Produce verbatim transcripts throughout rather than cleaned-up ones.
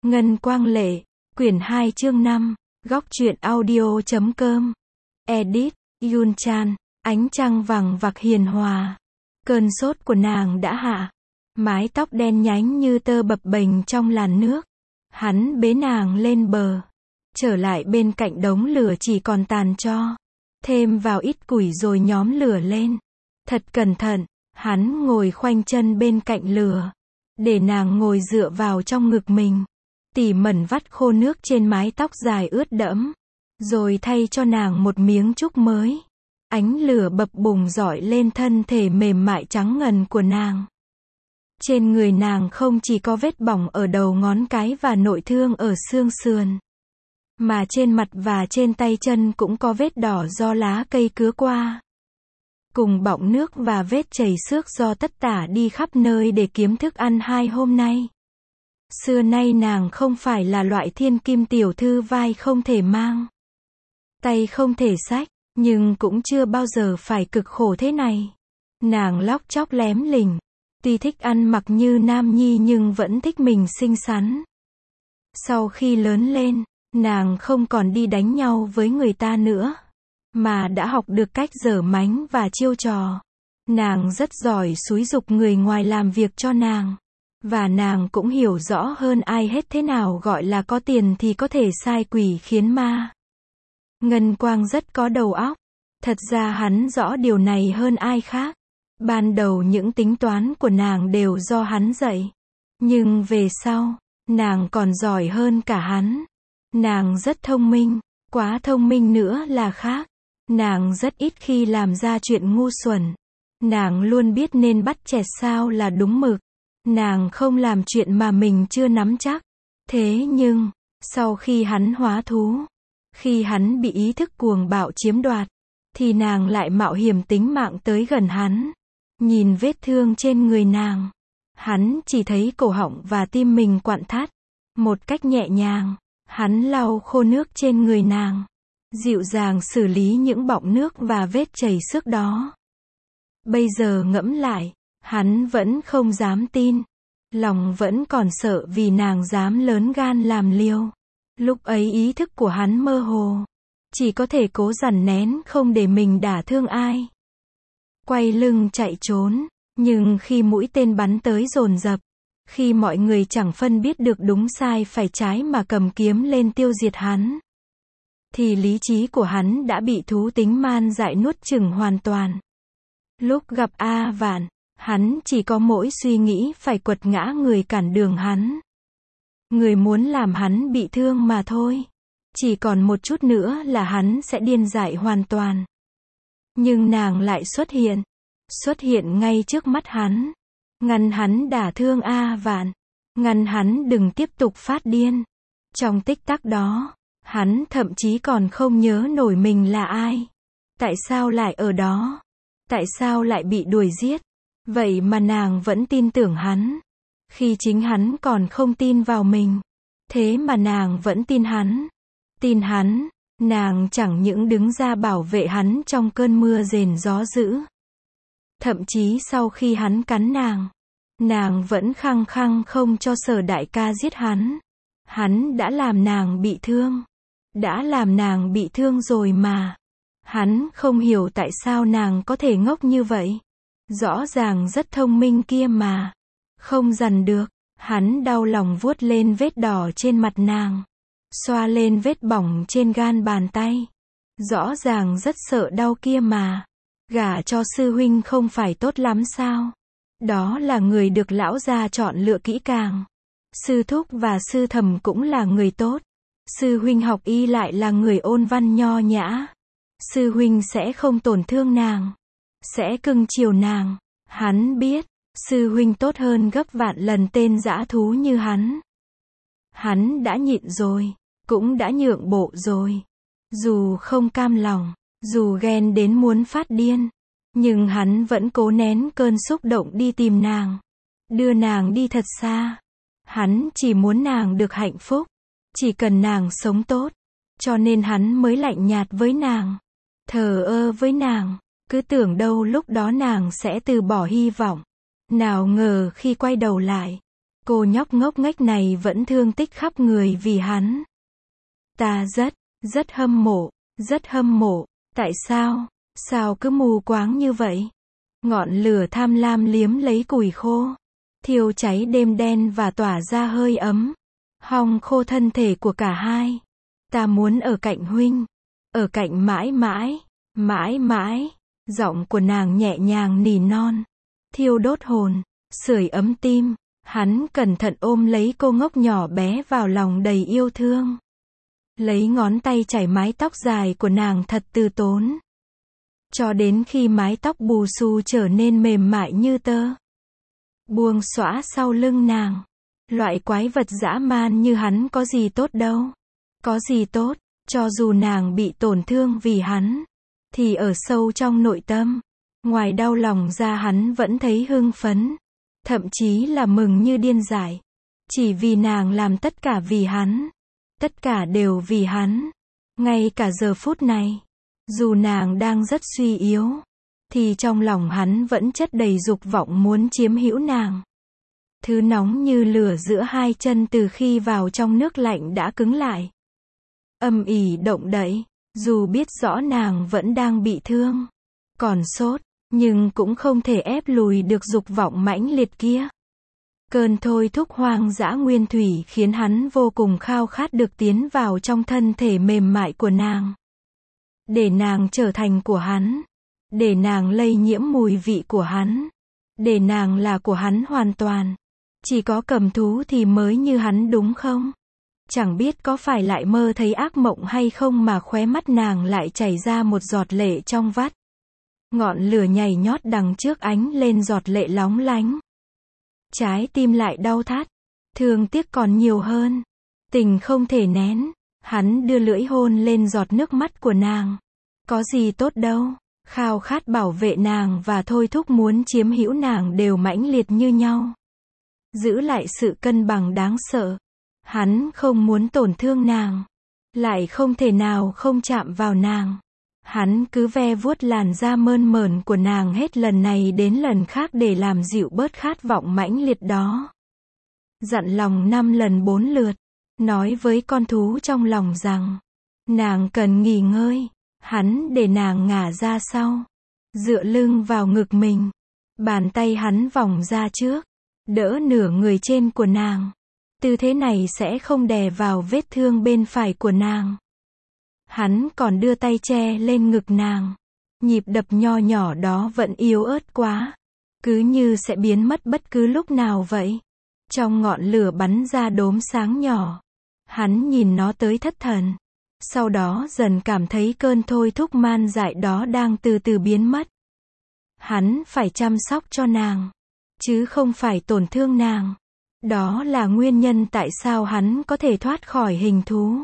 Ngân Quang Lệ, quyển hai chương năm, góc truyện audio chấm com. Edit, Yun Chan, ánh trăng vằng vặc hiền hòa. Cơn sốt của nàng đã hạ. Mái tóc đen nhánh như tơ bập bềnh trong làn nước. Hắn bế nàng lên bờ. Trở lại bên cạnh đống lửa chỉ còn tàn tro. Thêm vào ít củi rồi nhóm lửa lên. Thật cẩn thận, hắn ngồi khoanh chân bên cạnh lửa. Để nàng ngồi dựa vào trong ngực mình. Tỉ mẩn vắt khô nước trên mái tóc dài ướt đẫm. Rồi thay cho nàng một miếng trúc mới. Ánh lửa bập bùng rọi lên thân thể mềm mại trắng ngần của nàng. Trên người nàng không chỉ có vết bỏng ở đầu ngón cái và nội thương ở xương sườn. Mà trên mặt và trên tay chân cũng có vết đỏ do lá cây cứa qua. Cùng bọng nước và vết chảy xước do tất tả đi khắp nơi để kiếm thức ăn hai hôm nay. Xưa nay nàng không phải là loại thiên kim tiểu thư vai không thể mang, tay không thể xách, nhưng cũng chưa bao giờ phải cực khổ thế này. Nàng lóc chóc lém lỉnh, tuy thích ăn mặc như nam nhi nhưng vẫn thích mình xinh xắn. Sau khi lớn lên, nàng không còn đi đánh nhau với người ta nữa, mà đã học được cách giở mánh và chiêu trò. Nàng rất giỏi xúi giục người ngoài làm việc cho nàng. Và nàng cũng hiểu rõ hơn ai hết thế nào gọi là có tiền thì có thể sai quỷ khiến ma. Ngân Quang rất có đầu óc. Thật ra hắn rõ điều này hơn ai khác. Ban đầu những tính toán của nàng đều do hắn dạy. Nhưng về sau, nàng còn giỏi hơn cả hắn. Nàng rất thông minh, quá thông minh nữa là khác. Nàng rất ít khi làm ra chuyện ngu xuẩn. Nàng luôn biết nên bắt chẹt sao là đúng mực. Nàng không làm chuyện mà mình chưa nắm chắc. Thế nhưng, sau khi hắn hóa thú, khi hắn bị ý thức cuồng bạo chiếm đoạt, thì nàng lại mạo hiểm tính mạng tới gần hắn. Nhìn vết thương trên người nàng, hắn chỉ thấy cổ họng và tim mình quặn thắt. Một cách nhẹ nhàng, hắn lau khô nước trên người nàng, dịu dàng xử lý những bọng nước và vết chảy xước đó. Bây giờ ngẫm lại, hắn vẫn không dám tin. Lòng vẫn còn sợ vì nàng dám lớn gan làm liều. Lúc ấy ý thức của hắn mơ hồ. Chỉ có thể cố dằn nén không để mình đả thương ai. Quay lưng chạy trốn. Nhưng khi mũi tên bắn tới dồn dập, khi mọi người chẳng phân biết được đúng sai phải trái mà cầm kiếm lên tiêu diệt hắn, thì lý trí của hắn đã bị thú tính man dại nuốt chửng hoàn toàn. Lúc gặp A Vạn, hắn chỉ có mỗi suy nghĩ phải quật ngã người cản đường hắn. Người muốn làm hắn bị thương mà thôi. Chỉ còn một chút nữa là hắn sẽ điên dại hoàn toàn. Nhưng nàng lại xuất hiện. Xuất hiện ngay trước mắt hắn. Ngăn hắn đả thương A Vạn. Ngăn hắn đừng tiếp tục phát điên. Trong tích tắc đó, hắn thậm chí còn không nhớ nổi mình là ai. Tại sao lại ở đó? Tại sao lại bị đuổi giết? Vậy mà nàng vẫn tin tưởng hắn. Khi chính hắn còn không tin vào mình. Thế mà nàng vẫn tin hắn. Tin hắn, nàng chẳng những đứng ra bảo vệ hắn trong cơn mưa rền gió dữ. Thậm chí sau khi hắn cắn nàng, nàng vẫn khăng khăng không cho Sở đại ca giết hắn. Hắn đã làm nàng bị thương. Đã làm nàng bị thương rồi mà. Hắn không hiểu tại sao nàng có thể ngốc như vậy. Rõ ràng rất thông minh kia mà. Không dằn được. Hắn đau lòng vuốt lên vết đỏ trên mặt nàng. Xoa lên vết bỏng trên gan bàn tay. Rõ ràng rất sợ đau kia mà. Gả cho sư huynh không phải tốt lắm sao? Đó là người được lão gia chọn lựa kỹ càng. Sư thúc và sư thẩm cũng là người tốt. Sư huynh học y lại là người ôn văn nho nhã. Sư huynh sẽ không tổn thương nàng. Sẽ cưng chiều nàng. Hắn biết, sư huynh tốt hơn gấp vạn lần tên dã thú như hắn. Hắn đã nhịn rồi, cũng đã nhượng bộ rồi. Dù không cam lòng, dù ghen đến muốn phát điên, nhưng hắn vẫn cố nén cơn xúc động đi tìm nàng. Đưa nàng đi thật xa. Hắn chỉ muốn nàng được hạnh phúc. Chỉ cần nàng sống tốt. Cho nên hắn mới lạnh nhạt với nàng. Thờ ơ với nàng. Cứ tưởng đâu lúc đó nàng sẽ từ bỏ hy vọng. Nào ngờ khi quay đầu lại, Cô nhóc ngốc nghếch này vẫn thương tích khắp người vì hắn. Ta rất, rất hâm mộ, rất hâm mộ. Tại sao, sao cứ mù quáng như vậy? Ngọn lửa tham lam liếm lấy củi khô, thiêu cháy đêm đen và tỏa ra hơi ấm, hong khô thân thể của cả hai. Ta muốn ở cạnh huynh, ở cạnh mãi mãi, mãi mãi. Giọng của nàng nhẹ nhàng nỉ non, thiêu đốt hồn, sưởi ấm tim. Hắn cẩn thận ôm lấy cô ngốc nhỏ bé vào lòng đầy yêu thương. Lấy ngón tay chải mái tóc dài của nàng thật từ tốn, cho đến khi mái tóc bù xù trở nên mềm mại như tơ. Buông xõa sau lưng nàng. Loại quái vật dã man như hắn có gì tốt đâu. Có gì tốt, cho dù nàng bị tổn thương vì hắn, thì ở sâu trong nội tâm, ngoài đau lòng ra hắn vẫn thấy hưng phấn, thậm chí là mừng như điên dại. Chỉ vì nàng làm tất cả vì hắn. Tất cả đều vì hắn. Ngay cả giờ phút này, dù nàng đang rất suy yếu, thì trong lòng hắn vẫn chất đầy dục vọng muốn chiếm hữu nàng. Thứ nóng như lửa giữa hai chân từ khi vào trong nước lạnh đã cứng lại. Âm ỉ động đậy, dù biết rõ nàng vẫn đang bị thương, còn sốt, nhưng cũng không thể ép lùi được dục vọng mãnh liệt kia. Cơn thôi thúc hoang dã nguyên thủy khiến hắn vô cùng khao khát được tiến vào trong thân thể mềm mại của nàng. Để nàng trở thành của hắn. Để nàng lây nhiễm mùi vị của hắn. Để nàng là của hắn hoàn toàn. Chỉ có cầm thú thì mới như hắn đúng không? Chẳng biết có phải lại mơ thấy ác mộng hay không mà khóe mắt nàng lại chảy ra một giọt lệ trong vắt. Ngọn lửa nhảy nhót đằng trước ánh lên giọt lệ lóng lánh. Trái tim lại đau thắt, thương tiếc còn nhiều hơn. Tình không thể nén, hắn đưa lưỡi hôn lên giọt nước mắt của nàng. Có gì tốt đâu, khao khát bảo vệ nàng và thôi thúc muốn chiếm hữu nàng đều mãnh liệt như nhau. Giữ lại sự cân bằng đáng sợ. Hắn không muốn tổn thương nàng, lại không thể nào không chạm vào nàng. Hắn cứ ve vuốt làn da mơn mởn của nàng hết lần này đến lần khác để làm dịu bớt khát vọng mãnh liệt đó. Dặn lòng năm lần bốn lượt, nói với con thú trong lòng rằng, nàng cần nghỉ ngơi. Hắn để nàng ngả ra sau, dựa lưng vào ngực mình. Bàn tay hắn vòng ra trước, đỡ nửa người trên của nàng. Tư thế này sẽ không đè vào vết thương bên phải của nàng. Hắn còn đưa tay che lên ngực nàng. Nhịp đập nho nhỏ đó vẫn yếu ớt quá, cứ như sẽ biến mất bất cứ lúc nào vậy. Trong ngọn lửa bắn ra đốm sáng nhỏ. Hắn nhìn nó tới thất thần. Sau đó dần cảm thấy cơn thôi thúc man dại đó đang từ từ biến mất. Hắn phải chăm sóc cho nàng, chứ không phải tổn thương nàng. Đó là nguyên nhân tại sao hắn có thể thoát khỏi hình thú.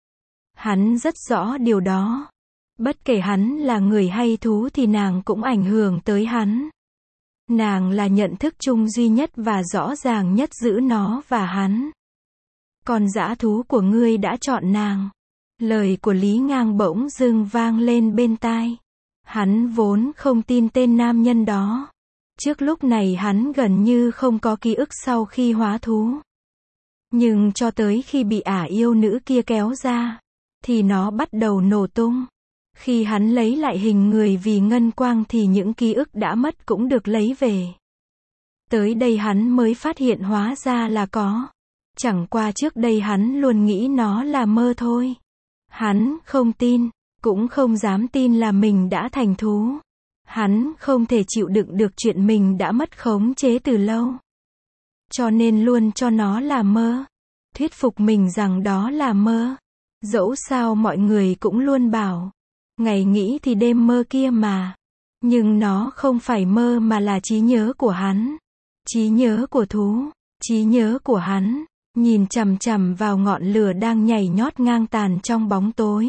Hắn rất rõ điều đó. Bất kể hắn là người hay thú thì nàng cũng ảnh hưởng tới hắn. Nàng là nhận thức chung duy nhất và rõ ràng nhất giữa nó và hắn. Con dã thú của ngươi đã chọn nàng. Lời của Lý Ngang bỗng dưng vang lên bên tai. Hắn vốn không tin tên nam nhân đó. Trước lúc này hắn gần như không có ký ức sau khi hóa thú. Nhưng cho tới khi bị ả yêu nữ kia kéo ra, thì nó bắt đầu nổ tung. Khi hắn lấy lại hình người vì ngân quang thì những ký ức đã mất cũng được lấy về. Tới đây hắn mới phát hiện hóa ra là có. Chẳng qua trước đây hắn luôn nghĩ nó là mơ thôi. Hắn không tin, cũng không dám tin là mình đã thành thú. Hắn không thể chịu đựng được chuyện mình đã mất khống chế từ lâu. Cho nên luôn cho nó là mơ. Thuyết phục mình rằng đó là mơ. Dẫu sao mọi người cũng luôn bảo, ngày nghĩ thì đêm mơ kia mà. Nhưng nó không phải mơ mà là trí nhớ của hắn. Trí nhớ của thú. Trí nhớ của hắn. Nhìn chằm chằm vào ngọn lửa đang nhảy nhót ngang tàn trong bóng tối.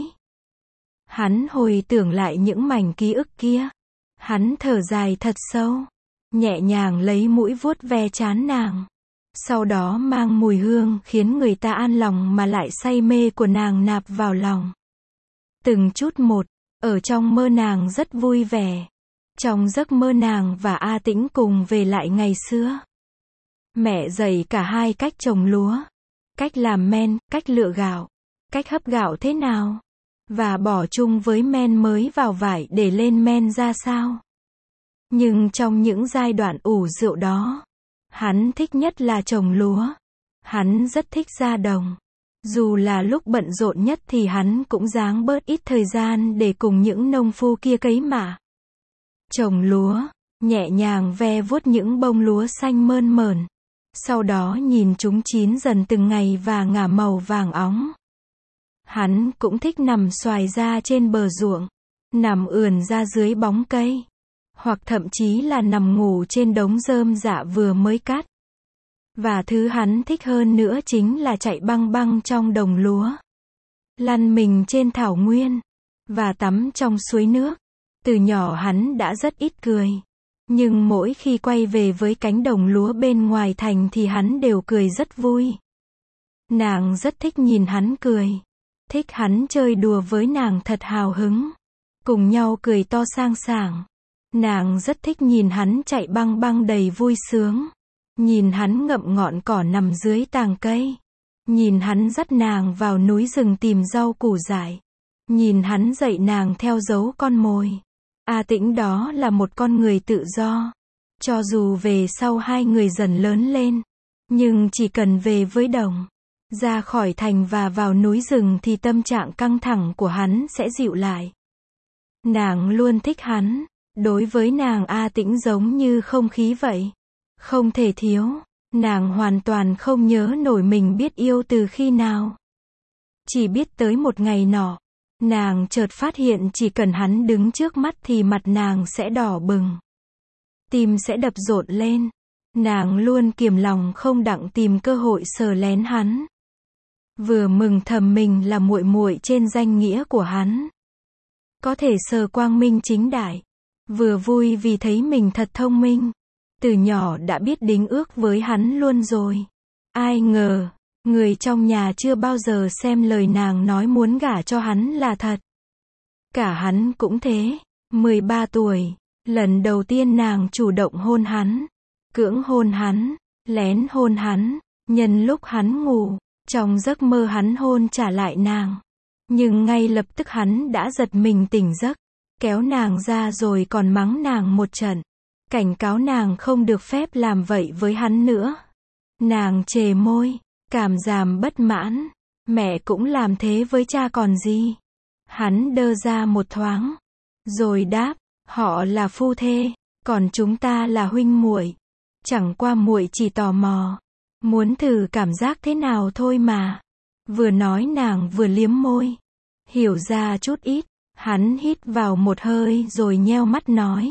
Hắn hồi tưởng lại những mảnh ký ức kia. Hắn thở dài thật sâu. Nhẹ nhàng lấy mũi vuốt ve trán nàng. Sau đó mang mùi hương khiến người ta an lòng mà lại say mê của nàng nạp vào lòng. Từng chút một, ở trong mơ nàng rất vui vẻ. Trong giấc mơ nàng và A Tĩnh cùng về lại ngày xưa. Mẹ dạy cả hai cách trồng lúa, cách làm men, cách lựa gạo, cách hấp gạo thế nào, và bỏ chung với men mới vào vải để lên men ra sao. Nhưng trong những giai đoạn ủ rượu đó, hắn thích nhất là trồng lúa. Hắn rất thích ra đồng. Dù là lúc bận rộn nhất thì hắn cũng dáng bớt ít thời gian để cùng những nông phu kia cấy mạ. Trồng lúa, nhẹ nhàng ve vuốt những bông lúa xanh mơn mởn. Sau đó nhìn chúng chín dần từng ngày và ngả màu vàng óng. Hắn cũng thích nằm xoài ra trên bờ ruộng, nằm ườn ra dưới bóng cây, hoặc thậm chí là nằm ngủ trên đống rơm rạ vừa mới cắt. Và thứ hắn thích hơn nữa chính là chạy băng băng trong đồng lúa, lăn mình trên thảo nguyên, và tắm trong suối nước. Từ nhỏ hắn đã rất ít cười. Nhưng mỗi khi quay về với cánh đồng lúa bên ngoài thành thì hắn đều cười rất vui. Nàng rất thích nhìn hắn cười. Thích hắn chơi đùa với nàng thật hào hứng. Cùng nhau cười to sang sảng. Nàng rất thích nhìn hắn chạy băng băng đầy vui sướng. Nhìn hắn ngậm ngọn cỏ nằm dưới tàng cây. Nhìn hắn dắt nàng vào núi rừng tìm rau củ dại. Nhìn hắn dạy nàng theo dấu con mồi. A Tĩnh đó là một con người tự do. Cho dù về sau hai người dần lớn lên, nhưng chỉ cần về với đồng, ra khỏi thành và vào núi rừng thì tâm trạng căng thẳng của hắn sẽ dịu lại. Nàng luôn thích hắn. Đối với nàng A Tĩnh giống như không khí vậy. Không thể thiếu. Nàng hoàn toàn không nhớ nổi mình biết yêu từ khi nào. Chỉ biết tới một ngày nọ, nàng chợt phát hiện chỉ cần hắn đứng trước mắt thì mặt nàng sẽ đỏ bừng. Tim sẽ đập rộn lên. Nàng luôn kiềm lòng không đặng tìm cơ hội sờ lén hắn. Vừa mừng thầm mình là muội muội trên danh nghĩa của hắn. Có thể sờ quang minh chính đại. Vừa vui vì thấy mình thật thông minh. Từ nhỏ đã biết đính ước với hắn luôn rồi. Ai ngờ, người trong nhà chưa bao giờ xem lời nàng nói muốn gả cho hắn là thật. Cả hắn cũng thế. mười ba tuổi, lần đầu tiên nàng chủ động hôn hắn, cưỡng hôn hắn, lén hôn hắn, nhân lúc hắn ngủ, trong giấc mơ hắn hôn trả lại nàng. Nhưng ngay lập tức hắn đã giật mình tỉnh giấc, kéo nàng ra rồi còn mắng nàng một trận, cảnh cáo nàng không được phép làm vậy với hắn nữa. Nàng chề môi, cảm giảm bất mãn, mẹ cũng làm thế với cha còn gì. Hắn đơ ra một thoáng, rồi đáp, họ là phu thê, còn chúng ta là huynh muội. Chẳng qua muội chỉ tò mò, muốn thử cảm giác thế nào thôi mà. Vừa nói nàng vừa liếm môi, hiểu ra chút ít. Hắn hít vào một hơi rồi nheo mắt nói,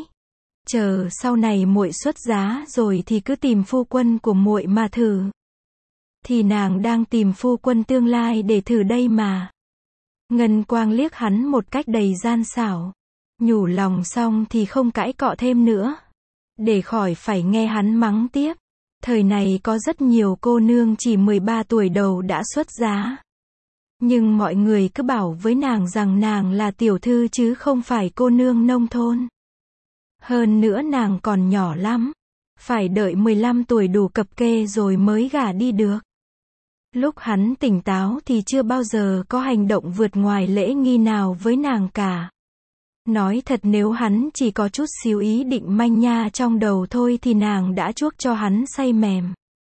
chờ sau này muội xuất giá rồi thì cứ tìm phu quân của muội mà thử. Thì nàng đang tìm phu quân tương lai để thử đây mà. Ngân Quang liếc hắn một cách đầy gian xảo, nhủ lòng xong thì không cãi cọ thêm nữa, để khỏi phải nghe hắn mắng tiếp. Thời này có rất nhiều cô nương chỉ mười ba tuổi đầu đã xuất giá. Nhưng mọi người cứ bảo với nàng rằng nàng là tiểu thư chứ không phải cô nương nông thôn. Hơn nữa nàng còn nhỏ lắm, phải đợi mười lăm tuổi đủ cập kê rồi mới gả đi được. Lúc hắn tỉnh táo thì chưa bao giờ có hành động vượt ngoài lễ nghi nào với nàng cả. Nói thật nếu hắn chỉ có chút xíu ý định manh nha trong đầu thôi thì nàng đã chuốc cho hắn say mềm.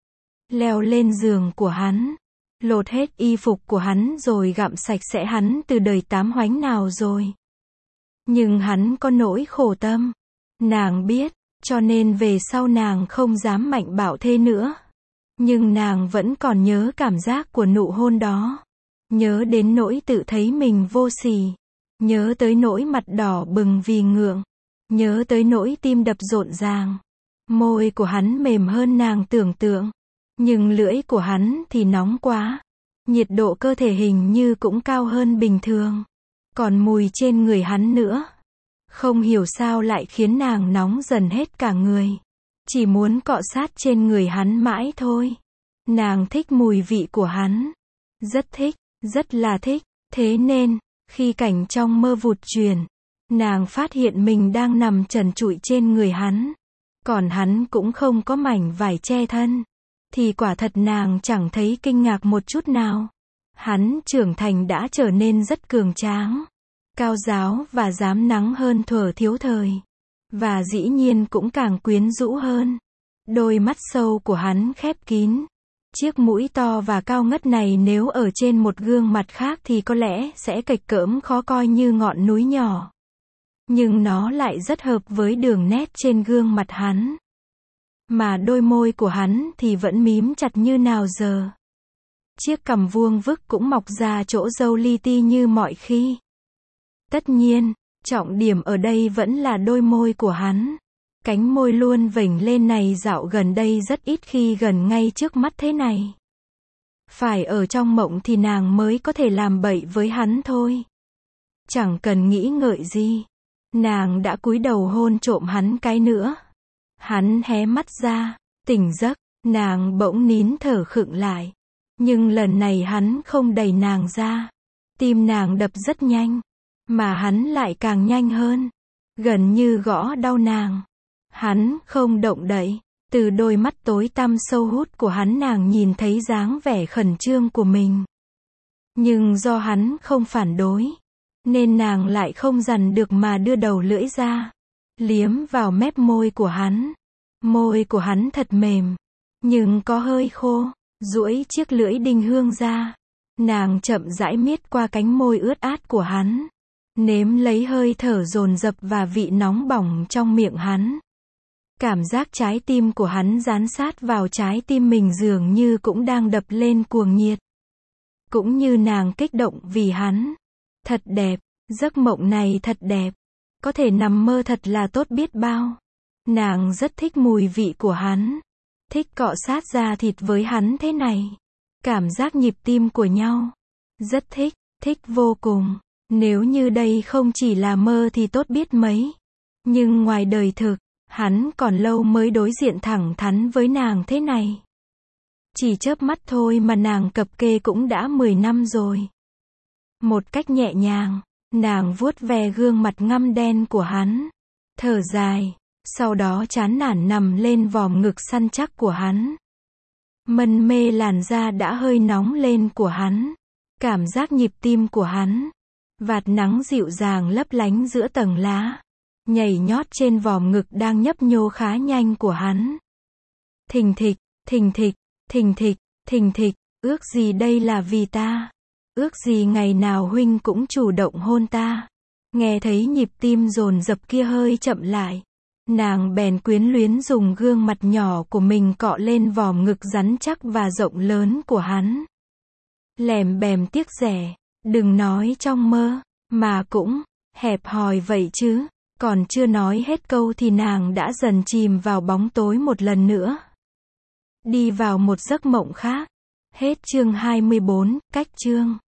Leo lên giường của hắn, lột hết y phục của hắn rồi gặm sạch sẽ hắn từ đời tám hoánh nào rồi. Nhưng hắn có nỗi khổ tâm. Nàng biết, cho nên về sau nàng không dám mạnh bạo thế nữa. Nhưng nàng vẫn còn nhớ cảm giác của nụ hôn đó. Nhớ đến nỗi tự thấy mình vô sỉ. Nhớ tới nỗi mặt đỏ bừng vì ngượng. Nhớ tới nỗi tim đập rộn ràng. Môi của hắn mềm hơn nàng tưởng tượng. Nhưng lưỡi của hắn thì nóng quá. Nhiệt độ cơ thể hình như cũng cao hơn bình thường. Còn mùi trên người hắn nữa. Không hiểu sao lại khiến nàng nóng dần hết cả người. Chỉ muốn cọ sát trên người hắn mãi thôi. Nàng thích mùi vị của hắn. Rất thích, rất là thích. Thế nên, khi cảnh trong mơ vụt chuyển, nàng phát hiện mình đang nằm trần trụi trên người hắn. Còn hắn cũng không có mảnh vải che thân. thì quả thật nàng chẳng thấy kinh ngạc một chút nào. Hắn trưởng thành đã trở nên rất cường tráng, cao ráo và dám nắng hơn thuở thiếu thời. Và dĩ nhiên cũng càng quyến rũ hơn. Đôi mắt sâu của hắn khép kín. Chiếc mũi to và cao ngất này nếu ở trên một gương mặt khác thì có lẽ sẽ kệch cỡm khó coi như ngọn núi nhỏ. Nhưng nó lại rất hợp với đường nét trên gương mặt hắn. Mà đôi môi của hắn thì vẫn mím chặt như nào giờ. Chiếc cằm vuông vức cũng mọc ra chỗ râu li ti như mọi khi. Tất nhiên, trọng điểm ở đây vẫn là đôi môi của hắn. Cánh môi luôn vểnh lên này dạo gần đây rất ít khi gần ngay trước mắt thế này. Phải ở trong mộng thì nàng mới có thể làm bậy với hắn thôi. Chẳng cần nghĩ ngợi gì. Nàng đã cúi đầu hôn trộm hắn cái nữa. Hắn hé mắt ra, tỉnh giấc, nàng bỗng nín thở khựng lại. Nhưng lần này hắn không đẩy nàng ra. Tim nàng đập rất nhanh. Mà hắn lại càng nhanh hơn. Gần như gõ đau nàng. Hắn không động đậy. Từ đôi mắt tối tăm sâu hút của hắn nàng nhìn thấy dáng vẻ khẩn trương của mình. Nhưng do hắn không phản đối. Nên nàng lại không dằn được mà đưa đầu lưỡi ra. Liếm vào mép môi của hắn. Môi của hắn thật mềm. Nhưng có hơi khô. Duỗi chiếc lưỡi đinh hương ra. Nàng chậm rãi miết qua cánh môi ướt át của hắn. Nếm lấy hơi thở dồn dập và vị nóng bỏng trong miệng hắn. Cảm giác trái tim của hắn dán sát vào trái tim mình dường như cũng đang đập lên cuồng nhiệt. Cũng như nàng kích động vì hắn. Thật đẹp, giấc mộng này thật đẹp. Có thể nằm mơ thật là tốt biết bao. Nàng rất thích mùi vị của hắn. Thích cọ sát da thịt với hắn thế này. Cảm giác nhịp tim của nhau. Rất thích, thích vô cùng. Nếu như đây không chỉ là mơ thì tốt biết mấy. Nhưng ngoài đời thực, hắn còn lâu mới đối diện thẳng thắn với nàng thế này. Chỉ chớp mắt thôi mà nàng cập kê cũng đã mười năm rồi. Một cách nhẹ nhàng, nàng vuốt ve gương mặt ngăm đen của hắn. Thở dài, sau đó chán nản nằm lên vòm ngực săn chắc của hắn. Mân mê làn da đã hơi nóng lên của hắn. Cảm giác nhịp tim của hắn. Vạt nắng dịu dàng lấp lánh giữa tầng lá. Nhảy nhót trên vòm ngực đang nhấp nhô khá nhanh của hắn. Thình thịch, thình thịch, thình thịch, thình thịch, ước gì đây là vì ta. Ước gì ngày nào huynh cũng chủ động hôn ta. Nghe thấy nhịp tim dồn dập kia hơi chậm lại. Nàng bèn quyến luyến dùng gương mặt nhỏ của mình cọ lên vòm ngực rắn chắc và rộng lớn của hắn. Lèm bèm tiếc rẻ, đừng nói trong mơ, mà cũng hẹp hòi vậy chứ. Còn chưa nói hết câu thì nàng đã dần chìm vào bóng tối một lần nữa. Đi vào một giấc mộng khác. Hết chương hai mươi bốn, cách chương.